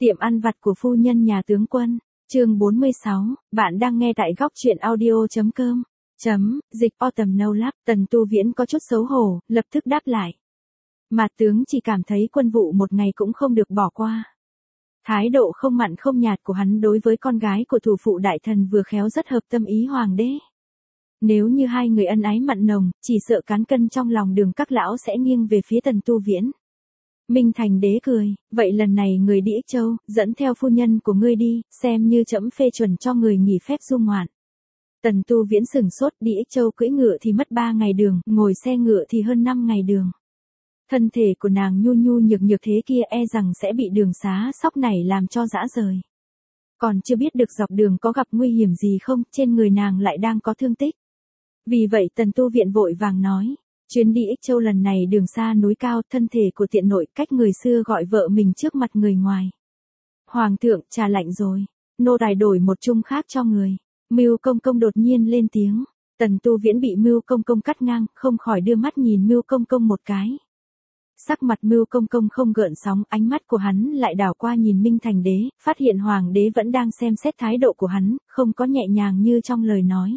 Tiệm ăn vặt của phu nhân nhà tướng quân, chương 46, bạn đang nghe tại góc truyện audio.com. Dịch Autumn No Lab, Tần Tu Viễn có chút xấu hổ, lập tức đáp lại. Mà tướng chỉ cảm thấy quân vụ một ngày cũng không được bỏ qua. Thái độ không mặn không nhạt của hắn đối với con gái của thủ phụ đại thần vừa khéo rất hợp tâm ý hoàng đế. Nếu như hai người ân ái mặn nồng, chỉ sợ cán cân trong lòng Đường các lão sẽ nghiêng về phía Tần Tu Viễn. Minh Thành Đế cười, vậy lần này người đi Ích Châu, dẫn theo phu nhân của ngươi đi, xem như trẫm phê chuẩn cho người nghỉ phép du ngoạn. Tần Tu Viễn sửng sốt, đi Ích Châu cưỡi ngựa thì mất 3 ngày đường, ngồi xe ngựa thì hơn 5 ngày đường. Thân thể của nàng nhu nhu nhược nhược thế kia e rằng sẽ bị đường xá sóc này làm cho dã rời. Còn chưa biết được dọc đường có gặp nguy hiểm gì không, trên người nàng lại đang có thương tích. Vì vậy Tần Tu Viện vội vàng nói. Chuyến đi Ích Châu lần này đường xa núi cao, thân thể của tiện nội cách người xưa gọi vợ mình trước mặt người ngoài. Hoàng thượng, trà lạnh rồi. Nô tài đổi một chung khác cho người. Mưu Công Công đột nhiên lên tiếng. Tần Tu Viễn bị Mưu Công Công cắt ngang, không khỏi đưa mắt nhìn Mưu Công Công một cái. Sắc mặt Mưu Công Công không gợn sóng, ánh mắt của hắn lại đảo qua nhìn Minh Thành Đế, phát hiện Hoàng đế vẫn đang xem xét thái độ của hắn, không có nhẹ nhàng như trong lời nói.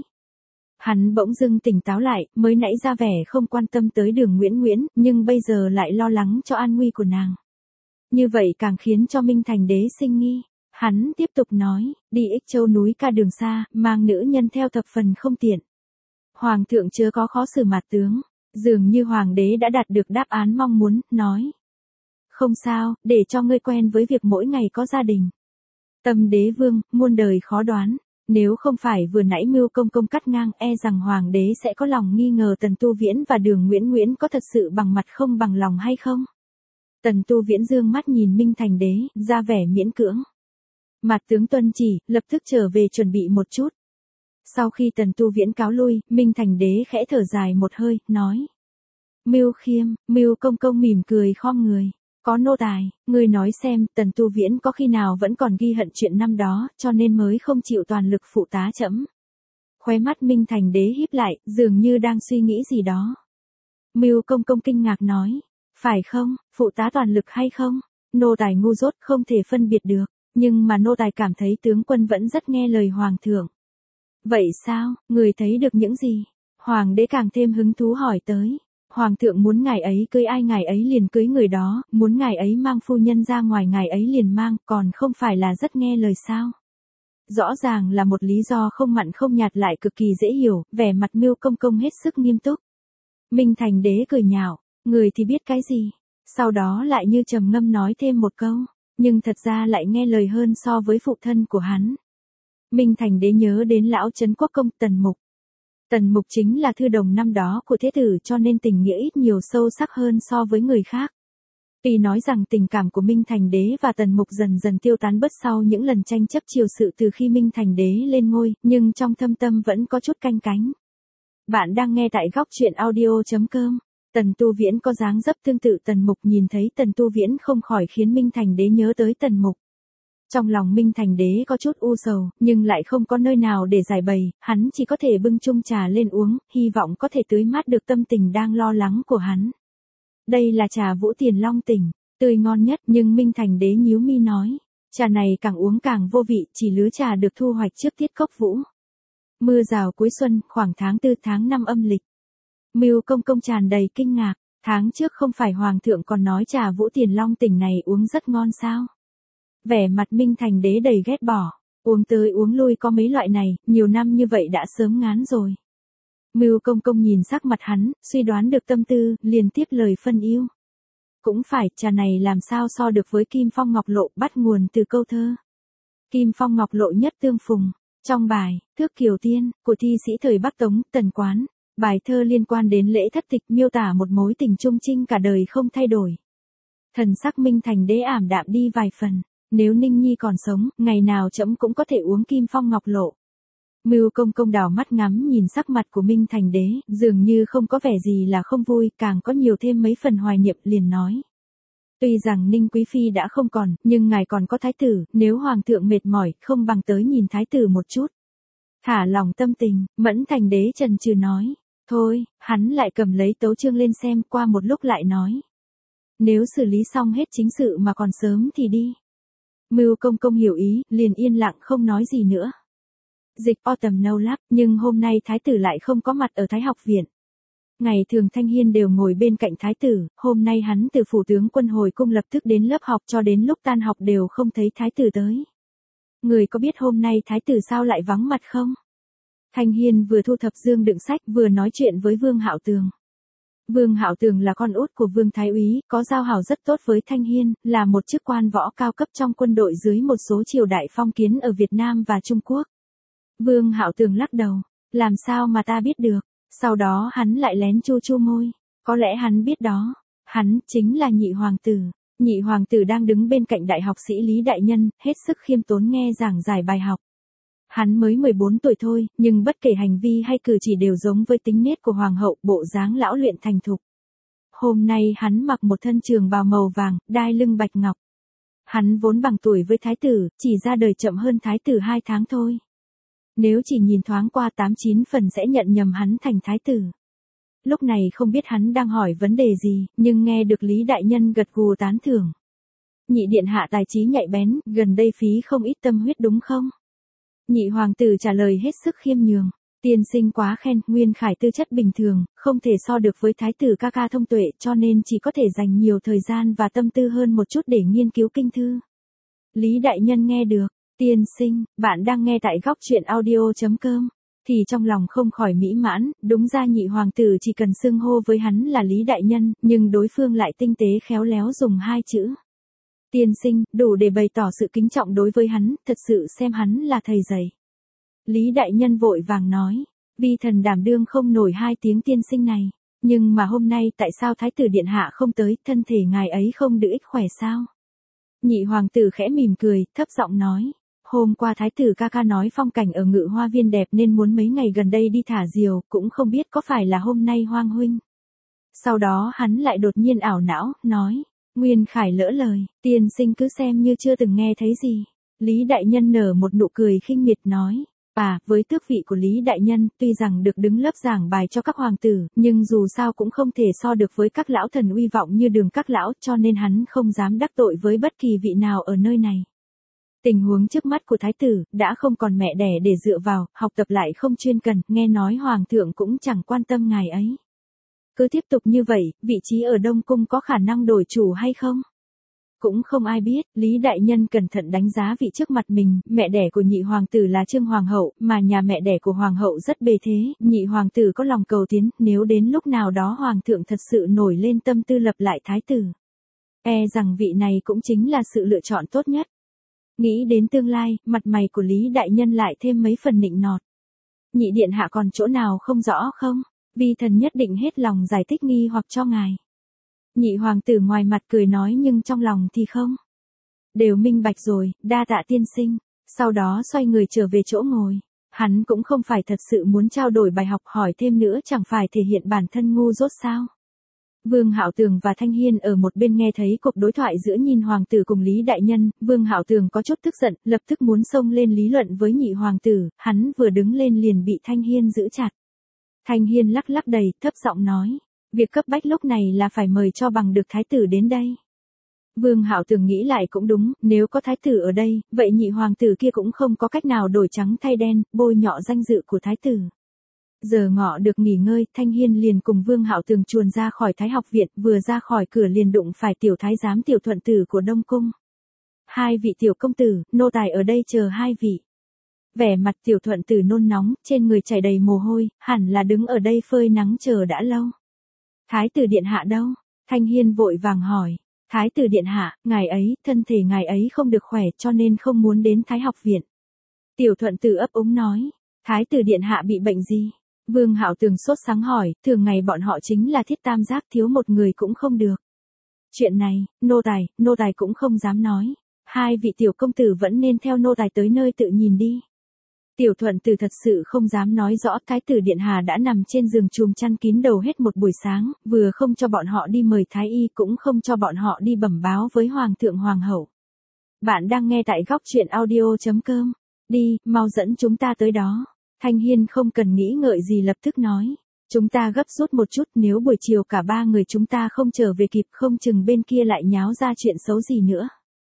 Hắn bỗng dưng tỉnh táo lại, mới nãy ra vẻ không quan tâm tới Đường Nguyễn, nhưng bây giờ lại lo lắng cho an nguy của nàng. Như vậy càng khiến cho Minh Thành Đế sinh nghi. Hắn tiếp tục nói, đi Ích Châu núi ca đường xa, mang nữ nhân theo thập phần không tiện. Hoàng thượng chớ có khó xử mặt tướng. Dường như Hoàng đế đã đạt được đáp án mong muốn, nói. Không sao, để cho ngươi quen với việc mỗi ngày có gia đình. Tâm đế vương, muôn đời khó đoán. Nếu không phải vừa nãy Mưu Công Công cắt ngang, e rằng Hoàng đế sẽ có lòng nghi ngờ Tần Tu Viễn và Đường Nguyễn có thật sự bằng mặt không bằng lòng hay không. Tần Tu Viễn dương mắt nhìn Minh Thành Đế, ra vẻ miễn cưỡng. Mặt tướng tuân chỉ, lập tức trở về chuẩn bị một chút. Sau khi Tần Tu Viễn cáo lui, Minh Thành Đế khẽ thở dài một hơi, nói. Mưu Khiêm, Mưu Công Công mỉm cười khom người. Có nô tài, ngươi nói xem, Tần Tu Viễn có khi nào vẫn còn ghi hận chuyện năm đó, cho nên mới không chịu toàn lực phụ tá trẫm. Khóe mắt Minh Thành Đế híp lại, dường như đang suy nghĩ gì đó. Mưu Công Công kinh ngạc nói, phải không, phụ tá toàn lực hay không? Nô tài ngu dốt không thể phân biệt được, nhưng mà nô tài cảm thấy tướng quân vẫn rất nghe lời Hoàng thượng. Vậy sao, người thấy được những gì? Hoàng đế càng thêm hứng thú hỏi tới. Hoàng thượng muốn ngài ấy cưới ai ngài ấy liền cưới người đó, muốn ngài ấy mang phu nhân ra ngoài ngài ấy liền mang, còn không phải là rất nghe lời sao? Rõ ràng là một lý do không mặn không nhạt lại cực kỳ dễ hiểu, vẻ mặt Mưu Công Công hết sức nghiêm túc. Minh Thành Đế cười nhạo, người thì biết cái gì? Sau đó lại như trầm ngâm nói thêm một câu, nhưng thật ra lại nghe lời hơn so với phụ thân của hắn. Minh Thành Đế nhớ đến lão Trấn Quốc Công Tần Mục. Tần Mục chính là thư đồng năm đó của thế tử cho nên tình nghĩa ít nhiều sâu sắc hơn so với người khác. Tuy nói rằng tình cảm của Minh Thành Đế và Tần Mục dần dần tiêu tán bớt sau những lần tranh chấp triều sự từ khi Minh Thành Đế lên ngôi, nhưng trong thâm tâm vẫn có chút canh cánh. Bạn đang nghe tại góc truyện audio.com. Tần Tu Viễn có dáng dấp tương tự Tần Mục, nhìn thấy Tần Tu Viễn không khỏi khiến Minh Thành Đế nhớ tới Tần Mục. Trong lòng Minh Thành Đế có chút u sầu, nhưng lại không có nơi nào để giải bày, hắn chỉ có thể bưng chung trà lên uống, hy vọng có thể tưới mát được tâm tình đang lo lắng của hắn. Đây là trà Vũ Tiền Long Tỉnh, tươi ngon nhất, nhưng Minh Thành Đế nhíu mi nói, trà này càng uống càng vô vị, chỉ lứa trà được thu hoạch trước tiết cốc vũ. Mưa rào cuối xuân, khoảng tháng 4 tháng 5 âm lịch. Mưu Công Công tràn đầy kinh ngạc, tháng trước không phải Hoàng thượng còn nói trà Vũ Tiền Long Tỉnh này uống rất ngon sao? Vẻ mặt Minh Thành Đế đầy ghét bỏ, uống tới uống lui có mấy loại này, nhiều năm như vậy đã sớm ngán rồi. Mưu Công Công nhìn sắc mặt hắn, suy đoán được tâm tư, liền tiếp lời phân yêu. Cũng phải, trà này làm sao so được với Kim Phong Ngọc Lộ, bắt nguồn từ câu thơ. Kim Phong Ngọc Lộ nhất tương phùng. Trong bài, Thước Kiều Tiên, của thi sĩ thời Bắc Tống, Tần Quán, bài thơ liên quan đến lễ thất tịch miêu tả một mối tình chung trinh cả đời không thay đổi. Thần sắc Minh Thành Đế ảm đạm đi vài phần. Nếu Ninh Nhi còn sống, ngày nào trẫm cũng có thể uống Kim Phong Ngọc Lộ. Mưu Công Công đảo mắt ngắm nhìn sắc mặt của Minh Thành Đế, dường như không có vẻ gì là không vui, càng có nhiều thêm mấy phần hoài niệm, liền nói. Tuy rằng Ninh Quý Phi đã không còn, nhưng ngài còn có thái tử, nếu Hoàng thượng mệt mỏi, không bằng tới nhìn thái tử một chút. Thả lòng tâm tình, Mẫn Thành Đế chần chừ nói. Thôi, hắn lại cầm lấy tấu chương lên xem, qua một lúc lại nói. Nếu xử lý xong hết chính sự mà còn sớm thì đi. Mưu Công Công hiểu ý, liền yên lặng không nói gì nữa. Dịch Autumn No Lab, nhưng hôm nay thái tử lại không có mặt ở Thái học viện. Ngày thường Thanh Hiên đều ngồi bên cạnh thái tử, hôm nay hắn từ phủ tướng quân hồi cung lập tức đến lớp học cho đến lúc tan học đều không thấy thái tử tới. Người có biết hôm nay thái tử sao lại vắng mặt không? Thanh Hiên vừa thu thập dương đựng sách vừa nói chuyện với Vương Hạo Tường. Vương Hạo Tường là con út của Vương Thái úy, có giao hảo rất tốt với Thanh Hiên, là một chức quan võ cao cấp trong quân đội dưới một số triều đại phong kiến ở Việt Nam và Trung Quốc. Vương Hạo Tường lắc đầu, làm sao mà ta biết được? Sau đó hắn lại lén chu chu môi, có lẽ hắn biết đó, hắn chính là nhị hoàng tử. Nhị hoàng tử đang đứng bên cạnh đại học sĩ Lý Đại Nhân, hết sức khiêm tốn nghe giảng giải bài học. Hắn mới 14 tuổi thôi, nhưng bất kể hành vi hay cử chỉ đều giống với tính nết của hoàng hậu, bộ dáng lão luyện thành thục. Hôm nay hắn mặc một thân trường bào màu vàng, đai lưng bạch ngọc. Hắn vốn bằng tuổi với thái tử, chỉ ra đời chậm hơn thái tử 2 tháng thôi. Nếu chỉ nhìn thoáng qua 8-9 phần sẽ nhận nhầm hắn thành thái tử. Lúc này không biết hắn đang hỏi vấn đề gì, nhưng nghe được Lý Đại Nhân gật gù tán thưởng. Nhị điện hạ tài trí nhạy bén, gần đây phí không ít tâm huyết đúng không? Nhị hoàng tử trả lời hết sức khiêm nhường. Tiên sinh quá khen, Nguyên Khải tư chất bình thường, không thể so được với thái tử ca ca thông tuệ cho nên chỉ có thể dành nhiều thời gian và tâm tư hơn một chút để nghiên cứu kinh thư. Lý Đại Nhân nghe được, tiên sinh, bạn đang nghe tại góc truyện audio.com, thì trong lòng không khỏi mỹ mãn, đúng ra nhị hoàng tử chỉ cần xưng hô với hắn là Lý Đại Nhân, nhưng đối phương lại tinh tế khéo léo dùng 2 chữ. Tiên sinh, đủ để bày tỏ sự kính trọng đối với hắn, thật sự xem hắn là thầy dạy. Lý Đại Nhân vội vàng nói, vi thần đảm đương không nổi 2 tiếng tiên sinh này, nhưng mà hôm nay tại sao thái tử điện hạ không tới, thân thể ngài ấy không được ích khỏe sao? Nhị hoàng tử khẽ mỉm cười, thấp giọng nói, hôm qua thái tử ca ca nói phong cảnh ở Ngự Hoa Viên đẹp nên muốn mấy ngày gần đây đi thả diều, cũng không biết có phải là hôm nay hoang huynh. Sau đó hắn lại đột nhiên ảo não, nói, Nguyên Khải lỡ lời, tiên sinh cứ xem như chưa từng nghe thấy gì. Lý Đại Nhân nở một nụ cười khinh miệt nói, với tước vị của Lý Đại Nhân, tuy rằng được đứng lớp giảng bài cho các hoàng tử, nhưng dù sao cũng không thể so được với các lão thần uy vọng như Đường các lão, cho nên hắn không dám đắc tội với bất kỳ vị nào ở nơi này. Tình huống trước mắt của thái tử, đã không còn mẹ đẻ để dựa vào, học tập lại không chuyên cần, nghe nói hoàng thượng cũng chẳng quan tâm ngài ấy. Cứ tiếp tục như vậy, vị trí ở Đông Cung có khả năng đổi chủ hay không? Cũng không ai biết, Lý Đại Nhân cẩn thận đánh giá vị trước mặt mình, mẹ đẻ của nhị hoàng tử là Trương Hoàng hậu, mà nhà mẹ đẻ của hoàng hậu rất bề thế, nhị hoàng tử có lòng cầu tiến, nếu đến lúc nào đó hoàng thượng thật sự nổi lên tâm tư lập lại thái tử. Rằng vị này cũng chính là sự lựa chọn tốt nhất. Nghĩ đến tương lai, mặt mày của Lý Đại Nhân lại thêm mấy phần nịnh nọt. Nhị điện hạ còn chỗ nào không rõ không? Vi thần nhất định hết lòng giải thích nghi hoặc cho ngài. Nhị hoàng tử ngoài mặt cười nói nhưng trong lòng thì không. Đều minh bạch rồi, đa tạ tiên sinh. Sau đó xoay người trở về chỗ ngồi. Hắn cũng không phải thật sự muốn trao đổi bài học, hỏi thêm nữa chẳng phải thể hiện bản thân ngu dốt sao. Vương Hạo Tường và Thanh Hiên ở một bên nghe thấy cuộc đối thoại giữa Nhìn hoàng tử cùng Lý Đại Nhân, Vương Hạo Tường có chút tức giận, lập tức muốn xông lên lý luận với nhị hoàng tử, hắn vừa đứng lên liền bị Thanh Hiên giữ chặt. Thanh Hiên lắc lắc đầy, thấp giọng nói, việc cấp bách lúc này là phải mời cho bằng được thái tử đến đây. Vương Hạo Tường nghĩ lại cũng đúng, nếu có thái tử ở đây, vậy nhị hoàng tử kia cũng không có cách nào đổi trắng thay đen, bôi nhọ danh dự của thái tử. Giờ ngọ được nghỉ ngơi, Thanh Hiên liền cùng Vương Hạo Tường chuồn ra khỏi Thái học viện, vừa ra khỏi cửa liền đụng phải tiểu thái giám tiểu thuận tử của Đông Cung. 2 vị tiểu công tử, nô tài ở đây chờ 2 vị. Vẻ mặt tiểu thuận tử nôn nóng, trên người chảy đầy mồ hôi, hẳn là đứng ở đây phơi nắng chờ đã lâu. Thái tử điện hạ đâu? Thanh Hiên vội vàng hỏi. Thái tử điện hạ, ngài ấy, thân thể ngài ấy không được khỏe cho nên không muốn đến Thái học viện. Tiểu thuận tử ấp úng nói. Thái tử điện hạ bị bệnh gì? Vương Hạo Tường sốt sáng hỏi, thường ngày bọn họ chính là thiết tam giác, thiếu một người cũng không được. Chuyện này, nô tài cũng không dám nói. 2 vị tiểu công tử vẫn nên theo nô tài tới nơi tự nhìn đi. Tiểu thuận tử thật sự không dám nói rõ, thái tử điện hạ đã nằm trên giường chùm chăn kín đầu hết một buổi sáng, vừa không cho bọn họ đi mời thái y cũng không cho bọn họ đi bẩm báo với hoàng thượng hoàng hậu. Bạn đang nghe tại góc truyện audio.com. Đi, mau dẫn chúng ta tới đó. Thanh Hiên không cần nghĩ ngợi gì lập tức nói. Chúng ta gấp rút một chút, nếu buổi chiều cả 3 người chúng ta không trở về kịp không chừng bên kia lại nháo ra chuyện xấu gì nữa.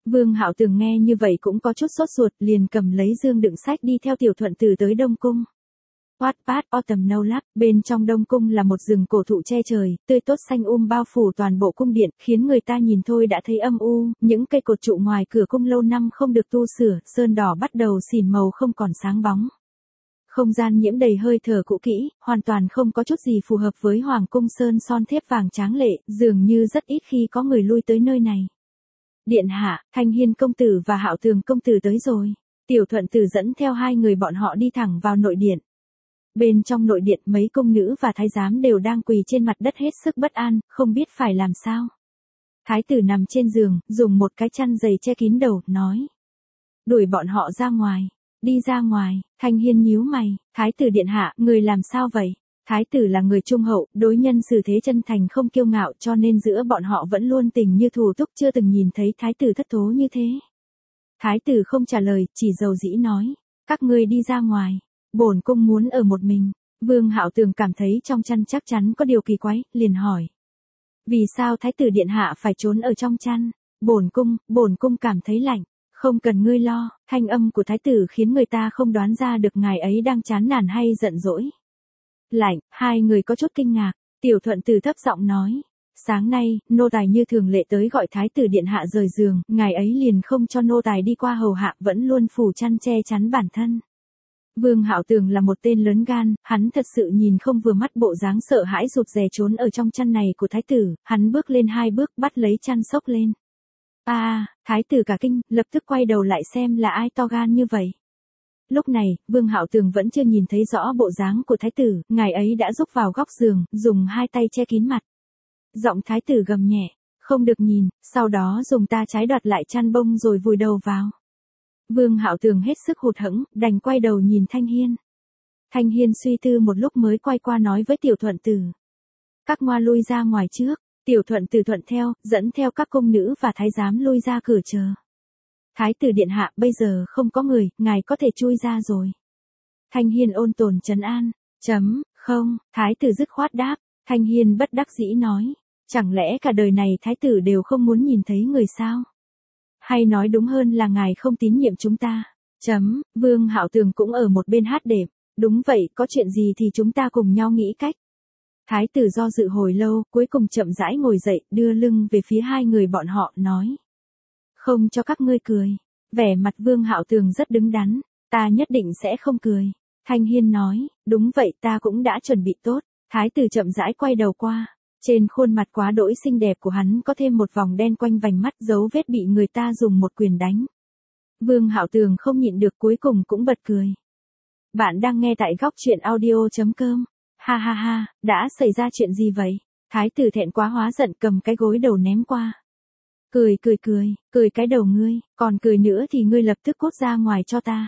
Vương Hạo Tường nghe như vậy cũng có chút sốt ruột, liền cầm lấy dương đựng sách đi theo Tiểu Thuận Tử tới Đông Cung. Wattpad Autumn No Lab, bên trong Đông Cung là một rừng cổ thụ che trời, tươi tốt xanh bao phủ toàn bộ cung điện, khiến người ta nhìn thôi đã thấy âm u, những cây cột trụ ngoài cửa cung lâu năm không được tu sửa, sơn đỏ bắt đầu xỉn màu không còn sáng bóng. Không gian nhiễm đầy hơi thở cũ kỹ, hoàn toàn không có chút gì phù hợp với hoàng cung sơn son thép vàng tráng lệ, dường như rất ít khi có người lui tới nơi này. Điện hạ, Thanh Hiên công tử và Hạo Tường công tử tới rồi. Tiểu Thuận Tử dẫn theo hai người bọn họ đi thẳng vào nội điện. Bên trong nội điện mấy cung nữ và thái giám đều đang quỳ trên mặt đất hết sức bất an, không biết phải làm sao. Thái tử nằm trên giường, dùng một cái chăn dày che kín đầu, nói. Đuổi bọn họ ra ngoài. Đi ra ngoài. Thanh Hiên nhíu mày. Thái tử điện hạ, người làm sao vậy? Thái tử là người trung hậu, đối nhân xử thế chân thành không kiêu ngạo, cho nên giữa bọn họ vẫn luôn tình như thù túc, chưa từng nhìn thấy thái tử thất thố như thế. Thái tử không trả lời, chỉ dầu dĩ nói. Các ngươi đi ra ngoài. Bổn cung muốn ở một mình. Vương Hạo Tường cảm thấy trong chăn chắc chắn có điều kỳ quái, liền hỏi. Vì sao thái tử điện hạ phải trốn ở trong chăn? Bổn cung cảm thấy lạnh. Không cần ngươi lo. Thanh âm của thái tử khiến người ta không đoán ra được ngài ấy đang chán nản hay giận dỗi. Lạnh, hai người có chút kinh ngạc. Tiểu Thuận Tử thấp giọng nói. Sáng nay, nô tài như thường lệ tới gọi thái tử điện hạ rời giường, ngài ấy liền không cho nô tài đi qua hầu hạ, vẫn luôn phủ chăn che chắn bản thân. Vương Hạo Tường là một tên lớn gan, hắn thật sự nhìn không vừa mắt bộ dáng sợ hãi rụt rè trốn ở trong chăn này của thái tử, hắn bước lên 2 bước bắt lấy chăn xốc lên. Thái tử cả kinh, lập tức quay đầu lại xem là ai to gan như vậy. Lúc này, Vương Hạo Tường vẫn chưa nhìn thấy rõ bộ dáng của thái tử, ngài ấy đã rúc vào góc giường, dùng 2 tay che kín mặt. Giọng thái tử gầm nhẹ, không được nhìn, sau đó dùng ta trái đoạt lại chăn bông rồi vùi đầu vào. Vương Hạo Tường hết sức hụt hẫng, đành quay đầu nhìn Thanh Hiên. Thanh Hiên suy tư một lúc mới quay qua nói với Tiểu Thuận Tử. Các ngoa lui ra ngoài trước. Tiểu Thuận Tử thuận theo, dẫn theo các cung nữ và thái giám lui ra cửa chờ. Thái tử điện hạ, bây giờ không có người, ngài có thể chui ra rồi. Thanh Hiên ôn tồn trấn an. Không, thái tử dứt khoát đáp. Thanh Hiên bất đắc dĩ nói. Chẳng lẽ cả đời này thái tử đều không muốn nhìn thấy người sao? Hay nói đúng hơn là ngài không tín nhiệm chúng ta. Vương Hạo Tường cũng ở một bên hát đệm. Đúng vậy, có chuyện gì thì chúng ta cùng nhau nghĩ cách. Thái tử do dự hồi lâu, cuối cùng chậm rãi ngồi dậy, đưa lưng về phía hai người bọn họ, nói. Không cho các ngươi cười. Vẻ mặt Vương Hạo Tường rất đứng đắn. Ta nhất định sẽ không cười. Thanh Hiên nói, đúng vậy, ta cũng đã chuẩn bị tốt. Thái tử chậm rãi quay đầu qua. Trên khuôn mặt quá đỗi xinh đẹp của hắn có thêm một vòng đen quanh vành mắt, dấu vết bị người ta dùng một quyền đánh. Vương Hạo Tường không nhịn được, cuối cùng cũng bật cười. Bạn đang nghe tại góc truyện audio.com. Ha ha ha, đã xảy ra chuyện gì vậy? Thái tử thẹn quá hóa giận, cầm cái gối đầu ném qua. Cười cái đầu ngươi, còn cười nữa thì ngươi lập tức cút ra ngoài cho ta.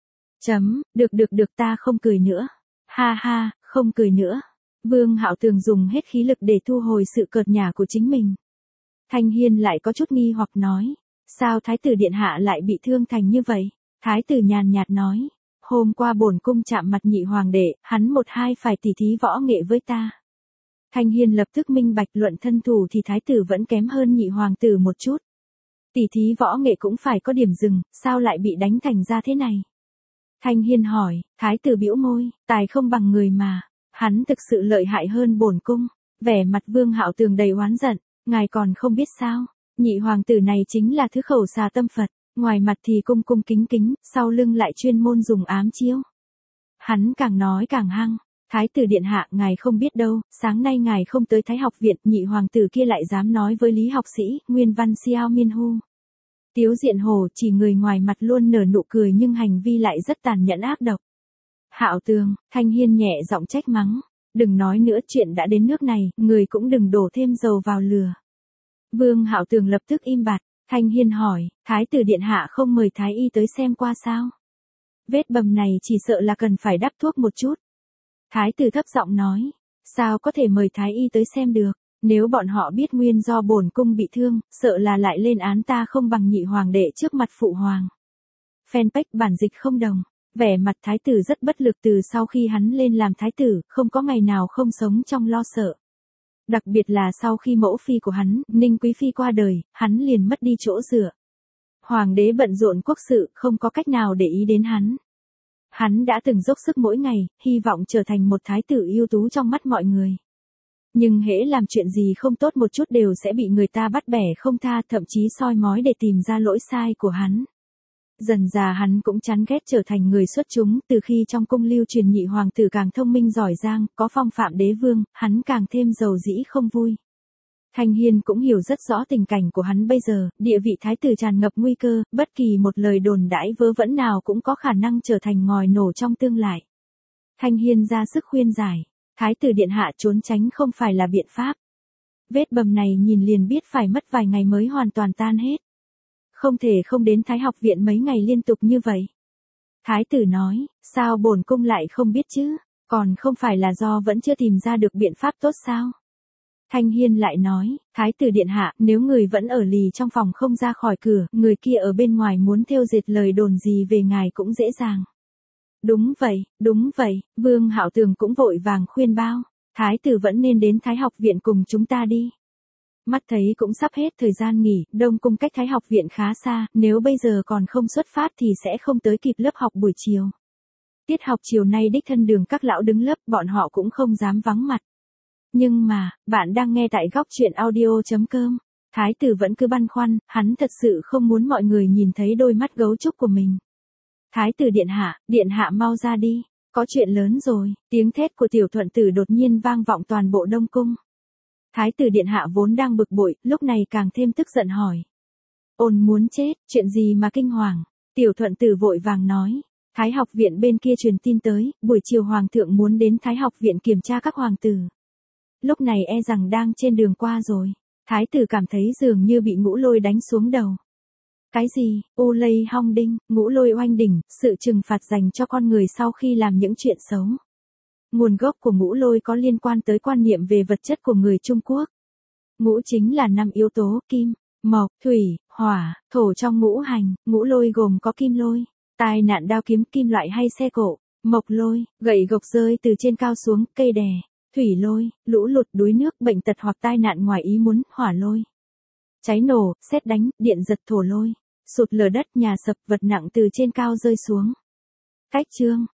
Được ta không cười nữa. Ha ha, không cười nữa. Vương Hạo Tường dùng hết khí lực để thu hồi sự cợt nhả của chính mình. Thanh Hiên lại có chút nghi hoặc nói. Sao thái tử điện hạ lại bị thương thành như vậy? Thái tử nhàn nhạt nói. Hôm qua bổn cung chạm mặt nhị hoàng đệ, hắn 1-2 phải tỉ thí võ nghệ với ta. Thanh Hiên lập tức minh bạch, luận thân thủ thì thái tử vẫn kém hơn nhị hoàng tử một chút. Tỉ thí võ nghệ cũng phải có điểm dừng, sao lại bị đánh thành ra thế này? Thanh Hiên hỏi, thái tử bĩu môi, tài không bằng người mà. Hắn thực sự lợi hại hơn bổn cung. Vẻ mặt Vương Hạo Tường đầy oán giận, ngài còn không biết sao? Nhị hoàng tử này chính là thứ khẩu xà tâm Phật, ngoài mặt thì cung cung kính kính, sau lưng lại chuyên môn dùng ám chiêu. Hắn càng nói càng hăng. Thái tử điện hạ, ngài không biết đâu, sáng nay ngài không tới Thái học viện, nhị hoàng tử kia lại dám nói với Lý học sĩ, Nguyên văn Xiao Miên Hu. Tiếu Diện Hổ chỉ người ngoài mặt luôn nở nụ cười nhưng hành vi lại rất tàn nhẫn ác độc. Hạo Tường, Thanh Hiên nhẹ giọng trách mắng. Đừng nói nữa, chuyện đã đến nước này, người cũng đừng đổ thêm dầu vào lửa. Vương Hạo Tường lập tức im bặt. Thanh Hiên hỏi, thái tử điện hạ không mời thái y tới xem qua sao? Vết bầm này chỉ sợ là cần phải đắp thuốc một chút. Thái tử thấp giọng nói, sao có thể mời thái y tới xem được? Nếu bọn họ biết nguyên do bổn cung bị thương, sợ là lại lên án ta không bằng nhị hoàng đệ trước mặt phụ hoàng. Fanpage bản dịch không đồng. Vẻ mặt thái tử rất bất lực, từ sau khi hắn lên làm thái tử, không có ngày nào không sống trong lo sợ. Đặc biệt là sau khi mẫu phi của hắn, Ninh Quý Phi qua đời, hắn liền mất đi chỗ dựa. Hoàng đế bận rộn quốc sự, không có cách nào để ý đến hắn. Hắn đã từng dốc sức mỗi ngày, hy vọng trở thành một thái tử ưu tú trong mắt mọi người. Nhưng hễ làm chuyện gì không tốt một chút đều sẽ bị người ta bắt bẻ không tha, thậm chí soi mói để tìm ra lỗi sai của hắn. Dần dà hắn cũng chán ghét trở thành người xuất chúng, từ khi trong cung lưu truyền nhị hoàng tử càng thông minh giỏi giang, có phong phạm đế vương, hắn càng thêm giàu dĩ không vui. Thanh Hiên cũng hiểu rất rõ tình cảnh của hắn bây giờ, địa vị thái tử tràn ngập nguy cơ, bất kỳ một lời đồn đãi vớ vẩn nào cũng có khả năng trở thành ngòi nổ trong tương lai. Thanh Hiên ra sức khuyên giải, thái tử điện hạ trốn tránh không phải là biện pháp. Vết bầm này nhìn liền biết phải mất vài ngày mới hoàn toàn tan hết. Không thể không đến Thái học viện mấy ngày liên tục như vậy. Thái tử nói, sao bổn cung lại không biết chứ, còn không phải là do vẫn chưa tìm ra được biện pháp tốt sao? Thanh Hiên lại nói, thái tử điện hạ, nếu người vẫn ở lì trong phòng không ra khỏi cửa, người kia ở bên ngoài muốn thêu dệt lời đồn gì về ngài cũng dễ dàng. Đúng vậy, Vương Hạo Tường cũng vội vàng khuyên bao, thái tử vẫn nên đến Thái học viện cùng chúng ta đi. Mắt thấy cũng sắp hết thời gian nghỉ, Đông cung cách Thái học viện khá xa, nếu bây giờ còn không xuất phát thì sẽ không tới kịp lớp học buổi chiều. Tiết học chiều nay đích thân Đường các lão đứng lớp, bọn họ cũng không dám vắng mặt. Nhưng mà, bạn đang nghe tại góc truyện audio.com. Thái tử vẫn cứ băn khoăn, hắn thật sự không muốn mọi người nhìn thấy đôi mắt gấu trúc của mình. Thái tử điện hạ mau ra đi, có chuyện lớn rồi, tiếng thét của tiểu thuận tử đột nhiên vang vọng toàn bộ Đông cung. Thái tử điện hạ vốn đang bực bội, lúc này càng thêm tức giận hỏi. Ôn muốn chết, chuyện gì mà kinh hoàng? Tiểu thuận tử vội vàng nói. Thái học viện bên kia truyền tin tới, buổi chiều hoàng thượng muốn đến Thái học viện kiểm tra các hoàng tử. Lúc này e rằng đang trên đường qua rồi. Thái tử cảm thấy dường như bị ngũ lôi đánh xuống đầu. Cái gì, U Lây Hong Đinh, ngũ lôi oanh đỉnh, sự trừng phạt dành cho con người sau khi làm những chuyện xấu. Nguồn gốc của ngũ lôi có liên quan tới quan niệm về vật chất của người Trung Quốc. Ngũ chính là 5 yếu tố, kim, mộc, thủy, hỏa, thổ trong ngũ hành, ngũ lôi gồm có kim lôi, tai nạn đao kiếm kim loại hay xe cộ, mộc lôi, gậy gộc rơi từ trên cao xuống, cây đè, thủy lôi, lũ lụt đuối nước, bệnh tật hoặc tai nạn ngoài ý muốn, hỏa lôi. Cháy nổ, sét đánh, điện giật, thổ lôi, sụt lở đất, nhà sập, vật nặng từ trên cao rơi xuống. Cách chương